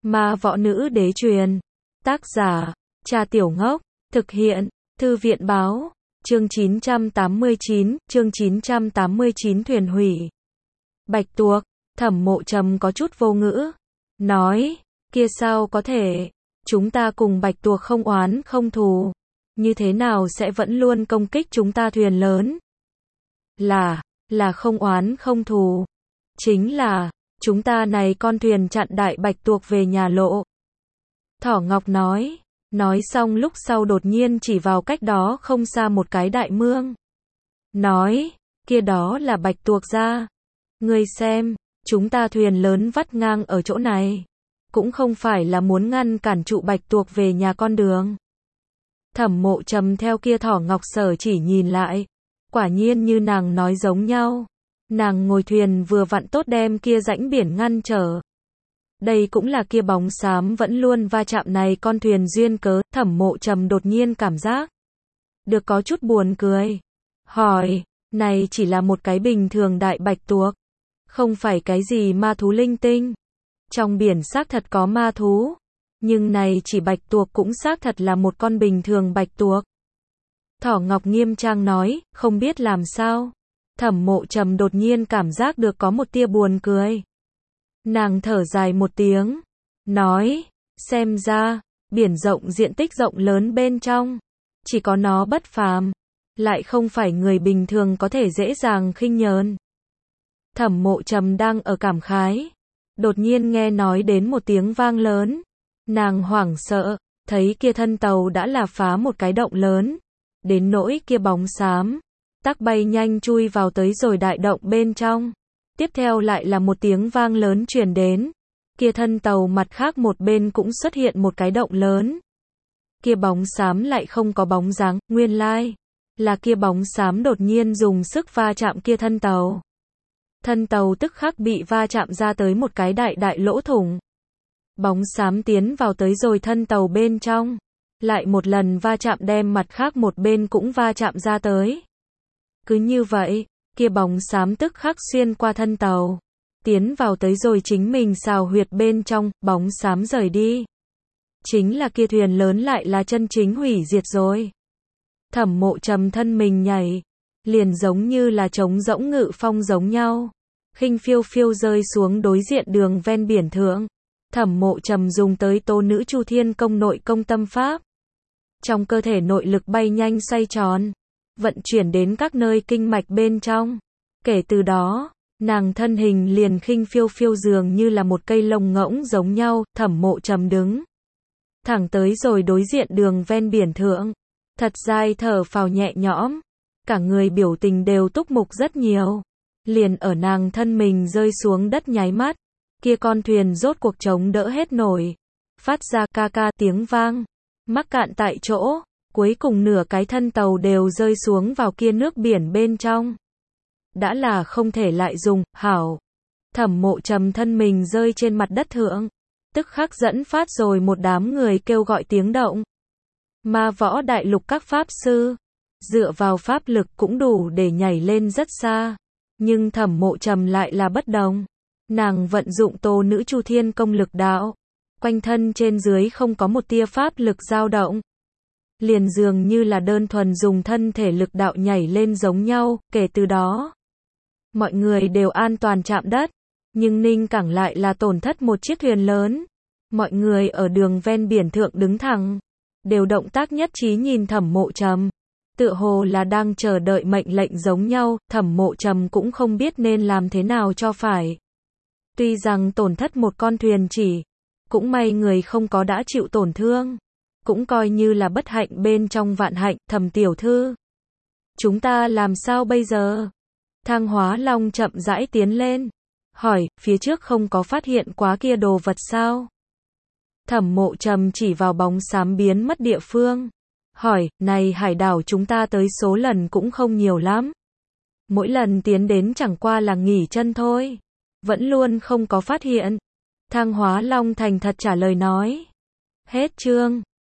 Ma võ nữ đế truyền. Tác giả, Cha Tiểu Ngốc. Thực hiện, Thư viện báo. Chương 989, thuyền hủy. Bạch tuộc, Thẩm Mộ Trầm có chút vô ngữ. Nói, kia sao có thể, chúng ta cùng bạch tuộc không oán không thù. Như thế nào sẽ vẫn luôn công kích chúng ta thuyền lớn? Là không oán không thù. Chính là, chúng ta này con thuyền chặn đại bạch tuộc về nhà lộ. Thỏ Ngọc nói xong lúc sau đột nhiên chỉ vào cách đó không xa một cái đại mương. Nói, kia đó là bạch tuộc ra. Ngươi xem, chúng ta thuyền lớn vắt ngang ở chỗ này. Cũng không phải là muốn ngăn cản trụ bạch tuộc về nhà con đường. Thẩm Mộ Trầm theo kia Thỏ Ngọc sở chỉ nhìn lại. Quả nhiên như nàng nói giống nhau. Nàng ngồi thuyền vừa vặn tốt đem kia rãnh biển ngăn trở. Đây cũng là kia bóng xám vẫn luôn va chạm này con thuyền duyên cớ. Thẩm Mộ Trầm đột nhiên cảm giác được có chút buồn cười. Hỏi, này chỉ là một cái bình thường đại bạch tuộc, không phải cái gì ma thú linh tinh. Trong biển xác thật có ma thú, nhưng này chỉ bạch tuộc cũng xác thật là một con bình thường bạch tuộc. Thỏ Ngọc nghiêm trang nói, không biết làm sao. Thẩm Mộ Trầm đột nhiên cảm giác được có một tia buồn cười. Nàng thở dài một tiếng, nói, xem ra, biển rộng diện tích rộng lớn bên trong, chỉ có nó bất phàm, lại không phải người bình thường có thể dễ dàng khinh nhờn. Thẩm Mộ Trầm đang ở cảm khái, đột nhiên nghe nói đến một tiếng vang lớn. Nàng hoảng sợ, thấy kia thân tàu đã là phá một cái động lớn, đến nỗi kia bóng xám tắc bay nhanh chui vào tới rồi đại động bên trong. Tiếp theo lại là một tiếng vang lớn truyền đến. Kia thân tàu mặt khác một bên cũng xuất hiện một cái động lớn. Kia bóng xám lại không có bóng dáng, nguyên lai là kia bóng xám đột nhiên dùng sức va chạm kia thân tàu. Thân tàu tức khắc bị va chạm ra tới một cái đại lỗ thủng. Bóng xám tiến vào tới rồi thân tàu bên trong. Lại một lần va chạm đem mặt khác một bên cũng va chạm ra tới. Cứ như vậy, kia bóng xám tức khắc xuyên qua thân tàu, tiến vào tới rồi chính mình xào huyệt bên trong, bóng xám rời đi. Chính là kia thuyền lớn lại là chân chính hủy diệt rồi. Thẩm Mộ Trầm thân mình nhảy, liền giống như là trống rỗng ngự phong giống nhau, khinh phiêu phiêu rơi xuống đối diện đường ven biển thượng. Thẩm Mộ Trầm dùng tới Tố Nữ Chu Thiên Công nội công tâm pháp. Trong cơ thể nội lực bay nhanh xoay tròn, vận chuyển đến các nơi kinh mạch bên trong. Kể từ đó, nàng thân hình liền khinh phiêu phiêu dường như là một cây lông ngỗng giống nhau. Thẩm Mộ Trầm đứng thẳng tới rồi đối diện đường ven biển thượng, thật dài thở phào nhẹ nhõm, cả người biểu tình đều túc mục rất nhiều. Liền ở nàng thân mình rơi xuống đất nháy mắt, kia con thuyền rốt cuộc chống đỡ hết nổi, phát ra ca ca tiếng vang, mắc cạn tại chỗ. Cuối cùng nửa cái thân tàu đều rơi xuống vào kia nước biển bên trong. Đã là không thể lại dùng, hảo. Thẩm Mộ Trầm thân mình rơi trên mặt đất thượng, tức khắc dẫn phát rồi một đám người kêu gọi tiếng động. Ma võ đại lục các pháp sư, dựa vào pháp lực cũng đủ để nhảy lên rất xa. Nhưng Thẩm Mộ Trầm lại là bất đồng. Nàng vận dụng Tố Nữ Chu Thiên Công lực đạo, quanh thân trên dưới không có một tia pháp lực dao động. Liền dường như là đơn thuần dùng thân thể lực đạo nhảy lên giống nhau. Kể từ đó, mọi người đều an toàn chạm đất, nhưng Ninh Cảng lại là tổn thất một chiếc thuyền lớn. Mọi người ở đường ven biển thượng đứng thẳng, đều động tác nhất trí nhìn Thẩm Mộ Trầm, tựa hồ là đang chờ đợi mệnh lệnh giống nhau. Thẩm Mộ Trầm cũng không biết nên làm thế nào cho phải. Tuy rằng tổn thất một con thuyền chỉ, cũng may người không có đã chịu tổn thương, cũng coi như là bất hạnh bên trong vạn hạnh. Thẩm tiểu thư, chúng ta làm sao bây giờ? Thang Hóa Long chậm rãi tiến lên, hỏi, phía trước không có phát hiện quá kia đồ vật sao? Thẩm Mộ Trầm chỉ vào bóng xám biến mất địa phương, hỏi, này hải đảo chúng ta tới số lần cũng không nhiều lắm. Mỗi lần tiến đến chẳng qua là nghỉ chân thôi, vẫn luôn không có phát hiện. Thang Hóa Long thành thật trả lời nói. Hết chương.